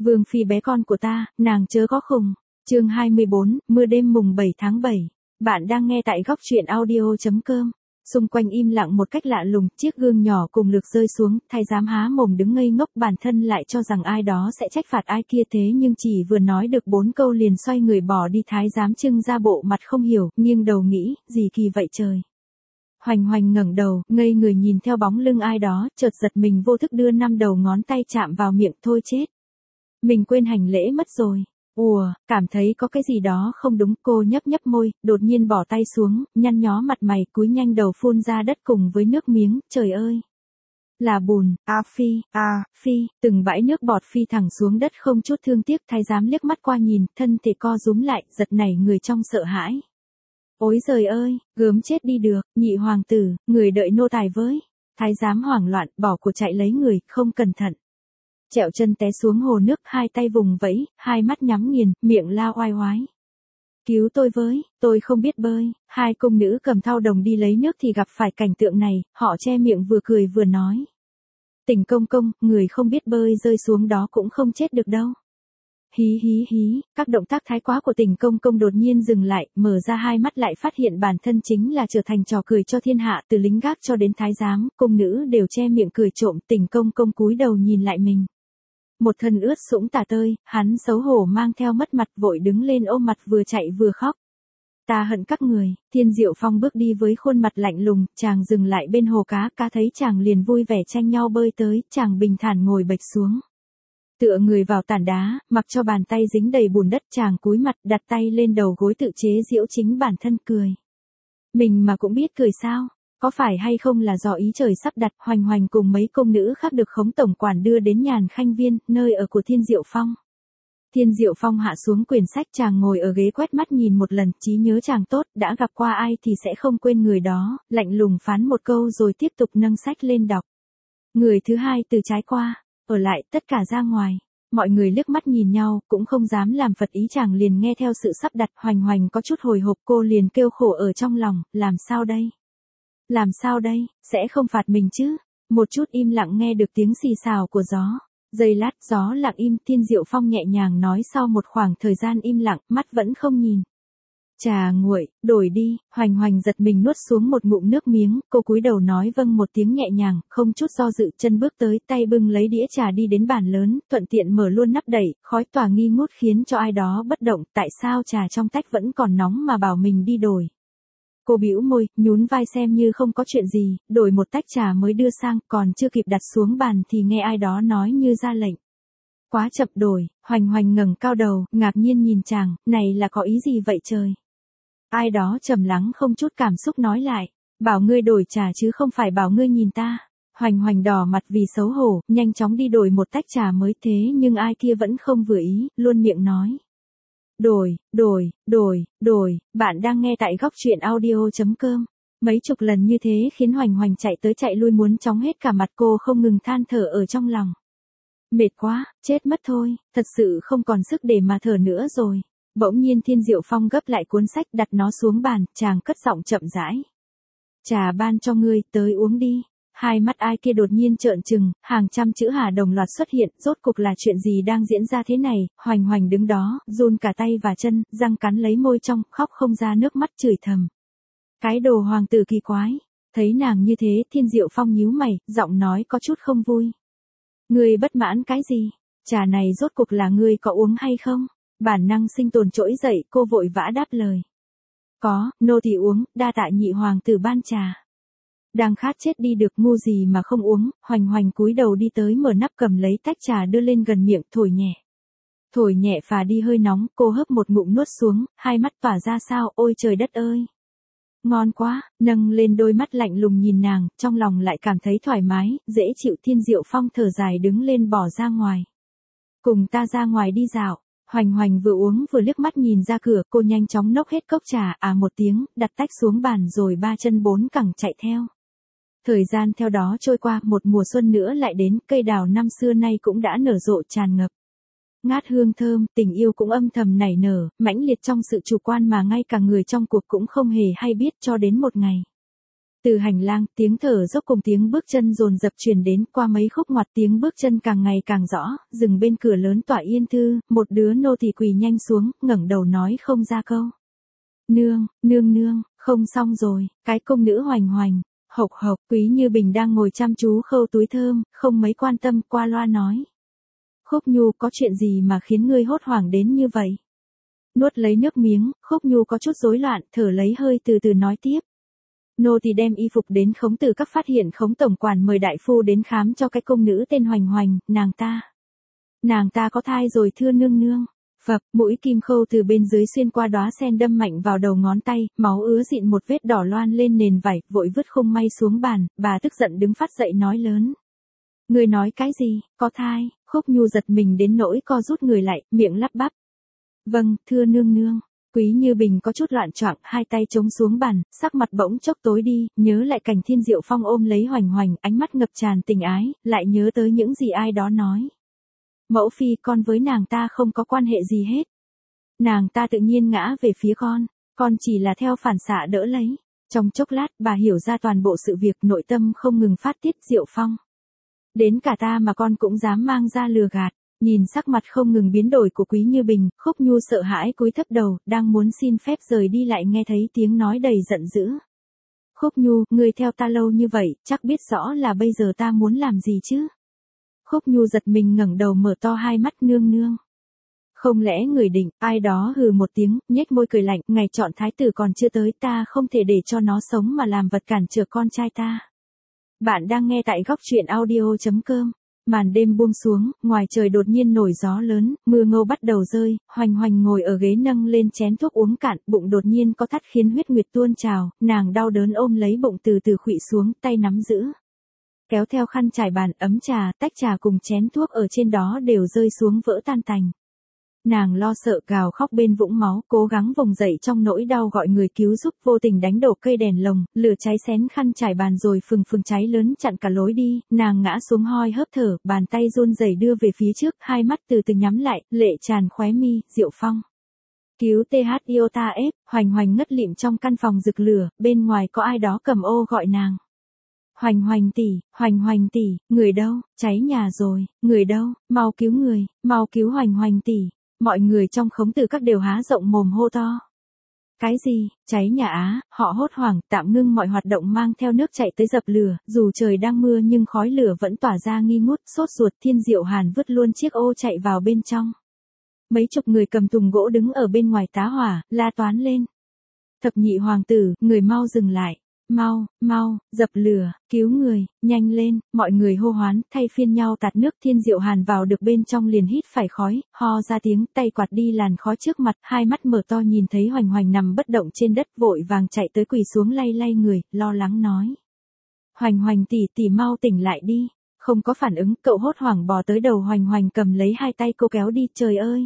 Vương phi bé con của ta, nàng chớ có khùng. Chương 24, mưa đêm mùng 7 tháng 7. Bạn đang nghe tại góc truyện audio.com. Xung quanh im lặng một cách lạ lùng, chiếc gương nhỏ cùng lược rơi xuống, thái giám há mồm đứng ngây ngốc, bản thân lại cho rằng ai đó sẽ trách phạt ai kia, thế nhưng chỉ vừa nói được 4 câu liền xoay người bỏ đi. Thái giám trưng ra bộ mặt không hiểu, nghiêng đầu nghĩ, gì kỳ vậy trời. Hoành Hoành ngẩng đầu, ngây người nhìn theo bóng lưng ai đó, chợt giật mình vô thức đưa 5 đầu ngón tay chạm vào miệng, thôi chết. Mình quên hành lễ mất rồi. Cảm thấy có cái gì đó không đúng, cô nhấp nhấp môi, đột nhiên bỏ tay xuống, nhăn nhó mặt mày, cúi nhanh đầu phun ra đất cùng với nước miếng, trời ơi. Là bùn, phi, từng bãi nước bọt phi thẳng xuống đất không chút thương tiếc. Thái giám liếc mắt qua nhìn, thân thể co rúm lại, giật nảy người trong sợ hãi. Ôi giời ơi, gớm chết đi được, nhị hoàng tử, người đợi nô tài với. Thái giám hoảng loạn, bỏ của chạy lấy người, không cẩn thận. Trẹo chân té xuống hồ nước, hai tay vùng vẫy, hai mắt nhắm nghiền, miệng la oai oái. Cứu tôi với, tôi không biết bơi. Hai cung nữ cầm thau đồng đi lấy nước thì gặp phải cảnh tượng này, họ che miệng vừa cười vừa nói. Tỉnh công công, người không biết bơi rơi xuống đó cũng không chết được đâu. Hí hí hí, các động tác thái quá của Tỉnh công công đột nhiên dừng lại, mở ra hai mắt lại phát hiện bản thân chính là trở thành trò cười cho thiên hạ, từ lính gác cho đến thái giám, cung nữ đều che miệng cười trộm. Tỉnh công công cúi đầu nhìn lại mình. Một thân ướt sũng tả tơi, hắn xấu hổ mang theo mất mặt, vội đứng lên ôm mặt vừa chạy vừa khóc. Ta hận các người. Thiên Diệu Phong bước đi với khuôn mặt lạnh lùng, chàng dừng lại bên hồ cá, cá thấy chàng liền vui vẻ tranh nhau bơi tới, chàng bình thản ngồi bệch xuống. Tựa người vào tảng đá, mặc cho bàn tay dính đầy bùn đất, chàng cúi mặt đặt tay lên đầu gối tự chế giễu chính bản thân cười. Mình mà cũng biết cười sao? Có phải hay không là do ý trời sắp đặt. Hoành Hoành cùng mấy công nữ khác được khống tổng quản đưa đến Nhàn Khanh Viên, nơi ở của Thiên Diệu Phong. Thiên Diệu Phong hạ xuống quyển sách, chàng ngồi ở ghế quét mắt nhìn một lần, trí nhớ chàng tốt, đã gặp qua ai thì sẽ không quên người đó, lạnh lùng phán một câu rồi tiếp tục nâng sách lên đọc. Người thứ hai từ trái qua, ở lại, tất cả ra ngoài. Mọi người liếc mắt nhìn nhau, cũng không dám làm phật ý, chàng liền nghe theo sự sắp đặt. Hoành Hoành có chút hồi hộp, cô liền kêu khổ ở trong lòng, làm sao đây? Làm sao đây, sẽ không phạt mình chứ? Một chút im lặng nghe được tiếng xì xào của gió. Giây lát gió lặng im, Thiên Diệu Phong nhẹ nhàng nói sau một khoảng thời gian im lặng, mắt vẫn không nhìn. Trà nguội, đổi đi. Hoành Hoành giật mình nuốt xuống một ngụm nước miếng, cô cúi đầu nói vâng một tiếng nhẹ nhàng, không chút do dự, chân bước tới, tay bưng lấy đĩa trà đi đến bàn lớn, thuận tiện mở luôn nắp đậy, khói tỏa nghi ngút khiến cho ai đó bất động, tại sao trà trong tách vẫn còn nóng mà bảo mình đi đổi. Cô bĩu môi, nhún vai xem như không có chuyện gì, đổi một tách trà mới đưa sang, còn chưa kịp đặt xuống bàn thì nghe ai đó nói như ra lệnh. Quá chậm đổi. Hoành Hoành ngẩng cao đầu, ngạc nhiên nhìn chàng, này là có ý gì vậy trời? Ai đó trầm lắng không chút cảm xúc nói lại, bảo ngươi đổi trà chứ không phải bảo ngươi nhìn ta. Hoành Hoành đỏ mặt vì xấu hổ, nhanh chóng đi đổi một tách trà mới, thế nhưng ai kia vẫn không vừa ý, luôn miệng nói. Đổi, bạn đang nghe tại góc truyện audio.com. Mấy chục lần như thế khiến Hoành Hoành chạy tới chạy lui muốn chóng hết cả mặt, cô không ngừng than thở ở trong lòng. Mệt quá, chết mất thôi, thật sự không còn sức để mà thở nữa rồi. Bỗng nhiên Thiên Diệu Phong gấp lại cuốn sách đặt nó xuống bàn, chàng cất giọng chậm rãi. Trà ban cho ngươi, tới uống đi. Hai mắt ai kia đột nhiên trợn trừng, hàng trăm chữ Hà đồng loạt xuất hiện, rốt cuộc là chuyện gì đang diễn ra thế này? Hoành Hoành đứng đó, run cả tay và chân, răng cắn lấy môi trong, khóc không ra nước mắt, chửi thầm. Cái đồ hoàng tử kỳ quái. Thấy nàng như thế, Thiên Diệu Phong nhíu mày, giọng nói có chút không vui. Ngươi bất mãn cái gì? Trà này rốt cuộc là ngươi có uống hay không? Bản năng sinh tồn trỗi dậy, cô vội vã đáp lời. Có, nô tỳ uống, đa tạ nhị hoàng tử ban trà. Đang khát chết đi được, ngu gì mà không uống. Hoành Hoành cúi đầu đi tới mở nắp cầm lấy tách trà đưa lên gần miệng, thổi nhẹ. Thổi nhẹ phà đi hơi nóng, cô hớp một ngụm nuốt xuống, hai mắt tỏa ra sao, ôi trời đất ơi. Ngon quá, nâng lên đôi mắt lạnh lùng nhìn nàng, trong lòng lại cảm thấy thoải mái, dễ chịu. Thiên Diệu Phong thở dài đứng lên bỏ ra ngoài. Cùng ta ra ngoài đi dạo. Hoành Hoành vừa uống vừa liếc mắt nhìn ra cửa, cô nhanh chóng nốc hết cốc trà, một tiếng, đặt tách xuống bàn rồi ba chân bốn cẳng chạy theo. Thời gian theo đó trôi qua, một mùa xuân nữa lại đến, cây đào năm xưa nay cũng đã nở rộ tràn ngập. Ngát hương thơm, tình yêu cũng âm thầm nảy nở, mãnh liệt trong sự chủ quan mà ngay cả người trong cuộc cũng không hề hay biết, cho đến một ngày. Từ hành lang, tiếng thở dốc cùng tiếng bước chân dồn dập truyền đến, qua mấy khúc ngoặt tiếng bước chân càng ngày càng rõ, dừng bên cửa lớn tọa yên thư, một đứa nô tỳ quỳ nhanh xuống, ngẩng đầu nói không ra câu. Nương, nương nương, không xong rồi, cái công nữ hoành hoành, hộc hộc, Quý Như Bình đang ngồi chăm chú khâu túi thơm, không mấy quan tâm, qua loa nói. Khúc Nhu, có chuyện gì mà khiến ngươi hốt hoảng đến như vậy? Nuốt lấy nước miếng, Khúc Nhu có chút rối loạn, thở lấy hơi từ từ nói tiếp. Nô tỳ đem y phục đến Khống Từ Các, phát hiện Khống tổng quản mời đại phu đến khám cho cái công nữ tên Hoành Hoành, nàng ta có thai rồi thưa nương nương. Phập, mũi kim khâu từ bên dưới xuyên qua đóa sen đâm mạnh vào đầu ngón tay, máu ứa dịn một vết đỏ loan lên nền vải, vội vứt khung may xuống bàn, bà tức giận đứng phát dậy nói lớn. Người nói cái gì, có thai? Khúc Nhu giật mình đến nỗi co rút người lại, miệng lắp bắp. Vâng, thưa nương nương. Quý Như Bình có chút loạn choạng, hai tay chống xuống bàn, sắc mặt bỗng chốc tối đi, nhớ lại cảnh Thiên Diệu Phong ôm lấy Hoành Hoành, ánh mắt ngập tràn tình ái, lại nhớ tới những gì ai đó nói. Mẫu phi, con với nàng ta không có quan hệ gì hết. Nàng ta tự nhiên ngã về phía con chỉ là theo phản xạ đỡ lấy. Trong chốc lát, bà hiểu ra toàn bộ sự việc, nội tâm không ngừng phát tiết. Diệu Phong. Đến cả ta mà con cũng dám mang ra lừa gạt. Nhìn sắc mặt không ngừng biến đổi của Quý Như Bình, Khúc Nhu sợ hãi cúi thấp đầu, đang muốn xin phép rời đi lại nghe thấy tiếng nói đầy giận dữ. Khúc Nhu, ngươi theo ta lâu như vậy, chắc biết rõ là bây giờ ta muốn làm gì chứ? Khúc Nhu giật mình ngẩng đầu mở to hai mắt, nương nương. Không lẽ người định, ai đó hừ một tiếng, nhếch môi cười lạnh, ngày chọn thái tử còn chưa tới, ta không thể để cho nó sống mà làm vật cản trở con trai ta. Bạn đang nghe tại góc truyện audio.com. Màn đêm buông xuống, ngoài trời đột nhiên nổi gió lớn, mưa ngâu bắt đầu rơi, Hoành Hoành ngồi ở ghế nâng lên chén thuốc uống cạn, bụng đột nhiên có thắt khiến huyết nguyệt tuôn trào, nàng đau đớn ôm lấy bụng từ từ khuỵu xuống, tay nắm giữ. Kéo theo khăn trải bàn, ấm trà, tách trà cùng chén thuốc ở trên đó đều rơi xuống vỡ tan tành. Nàng lo sợ gào khóc bên vũng máu, cố gắng vùng dậy trong nỗi đau gọi người cứu giúp, vô tình đánh đổ cây đèn lồng, lửa cháy xén khăn trải bàn rồi phừng phừng cháy lớn chặn cả lối đi, nàng ngã xuống hoi hớp thở, bàn tay run rẩy đưa về phía trước, hai mắt từ từ nhắm lại, lệ tràn khóe mi. Diệu Phong. Cứu TH Iota F, Hoành Hoành ngất lịm trong căn phòng rực lửa, bên ngoài có ai đó cầm ô gọi nàng. Hoành Hoành tỷ, người đâu, cháy nhà rồi, người đâu, mau cứu người, mau cứu Hoành Hoành tỷ. Mọi người trong Khống Từ Các đều há rộng mồm hô to. Cái gì, cháy nhà á, họ hốt hoảng, tạm ngưng mọi hoạt động mang theo nước chạy tới dập lửa, dù trời đang mưa nhưng khói lửa vẫn tỏa ra nghi ngút, sốt ruột. Thiên Diệu Hàn vứt luôn chiếc ô chạy vào bên trong. Mấy chục người cầm thùng gỗ đứng ở bên ngoài tá hỏa, la toán lên. Thập nhị hoàng tử, người mau dừng lại. Mau, dập lửa, cứu người, nhanh lên, mọi người hô hoán, thay phiên nhau tạt nước. Thiên Diệu Hàn vào được bên trong liền hít phải khói, ho ra tiếng, tay quạt đi làn khói trước mặt, hai mắt mở to nhìn thấy Hoành Hoành nằm bất động trên đất, vội vàng chạy tới quỳ xuống lay lay người, lo lắng nói. Hoành Hoành tỷ mau tỉnh lại đi. Không có phản ứng, cậu hốt hoảng bò tới đầu Hoành Hoành cầm lấy hai tay cô kéo đi, trời ơi.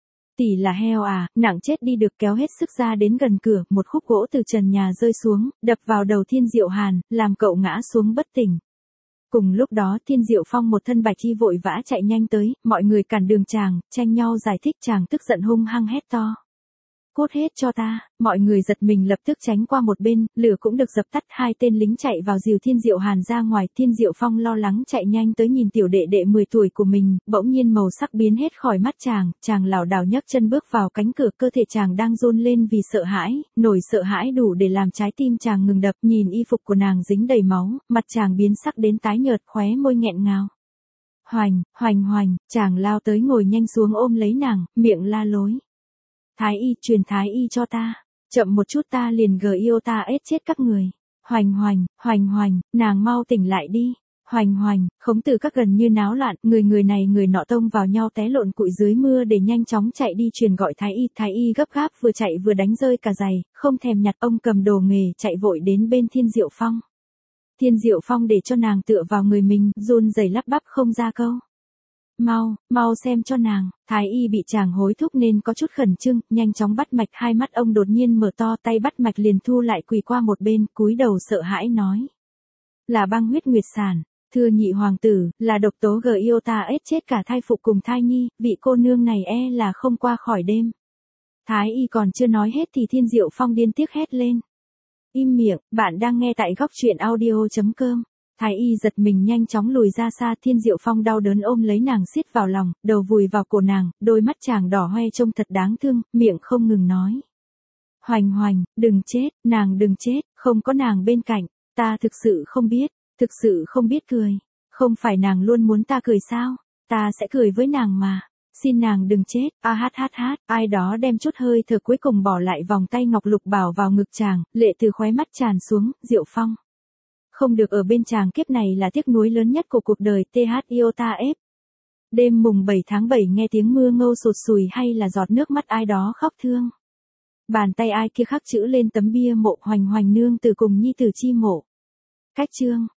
Tỷ là heo à, nặng chết đi được, kéo hết sức ra đến gần cửa, một khúc gỗ từ trần nhà rơi xuống, đập vào đầu Thiên Diệu Hàn, làm cậu ngã xuống bất tỉnh. Cùng lúc đó Thiên Diệu Phong một thân bạch y vội vã chạy nhanh tới, mọi người cản đường chàng, tranh nhau giải thích. Chàng tức giận hung hăng hét to. Cút hết cho ta, mọi người giật mình lập tức tránh qua một bên, lửa cũng được dập tắt, hai tên lính chạy vào dìu Thiên Diệu Hàn ra ngoài. Thiên Diệu Phong lo lắng chạy nhanh tới nhìn tiểu đệ đệ 10 tuổi của mình, bỗng nhiên màu sắc biến hết khỏi mắt chàng lảo đảo nhấc chân bước vào cánh cửa, cơ thể chàng đang run lên vì sợ hãi, nỗi sợ hãi đủ để làm trái tim chàng ngừng đập, nhìn y phục của nàng dính đầy máu, mặt chàng biến sắc đến tái nhợt, khóe môi nghẹn ngào. Hoành, chàng lao tới ngồi nhanh xuống ôm lấy nàng, miệng la lối. Thái y, truyền thái y cho ta. Chậm một chút ta liền Iota ết chết các người. Hoành, nàng mau tỉnh lại đi. Hoành, Khống Từ Các gần như náo loạn, người này người nọ tông vào nhau té lộn cụi dưới mưa để nhanh chóng chạy đi truyền gọi thái y gấp gáp vừa chạy vừa đánh rơi cả giày, không thèm nhặt. Ông cầm đồ nghề chạy vội đến bên Thiên Diệu Phong. Thiên Diệu Phong để cho nàng tựa vào người mình, run rẩy lắp bắp không ra câu. Mau xem cho nàng. Thái y bị chàng hối thúc nên có chút khẩn trương, nhanh chóng bắt mạch, hai mắt ông đột nhiên mở to, tay bắt mạch liền thu lại, quỳ qua một bên, cúi đầu sợ hãi nói. Là băng huyết nguyệt sản, thưa nhị hoàng tử, là độc tố Iota ết chết cả thai phụ cùng thai nhi, vị cô nương này là không qua khỏi đêm. Thái y còn chưa nói hết thì Thiên Diệu Phong điên tiếc hét lên. Im miệng, bạn đang nghe tại góc chuyện audio.com. Thái y giật mình nhanh chóng lùi ra xa, Thiên Diệu Phong đau đớn ôm lấy nàng siết vào lòng, đầu vùi vào cổ nàng, đôi mắt chàng đỏ hoe trông thật đáng thương, miệng không ngừng nói. Hoành Hoành, đừng chết, nàng đừng chết, không có nàng bên cạnh, ta thực sự không biết cười. Không phải nàng luôn muốn ta cười sao, ta sẽ cười với nàng mà. Xin nàng đừng chết, ai đó đem chút hơi thở cuối cùng bỏ lại vòng tay ngọc lục bảo vào ngực chàng, lệ từ khóe mắt tràn xuống, Diệu Phong. Không được ở bên chàng kiếp này là tiếc nuối lớn nhất của cuộc đời, THIOTA. Đêm mùng 7 tháng 7 nghe tiếng mưa ngâu sụt sùi hay là giọt nước mắt ai đó khóc thương. Bàn tay ai kia khắc chữ lên tấm bia mộ, Hoành Hoành nương từ cùng nhi tử chi mộ. Cách chương.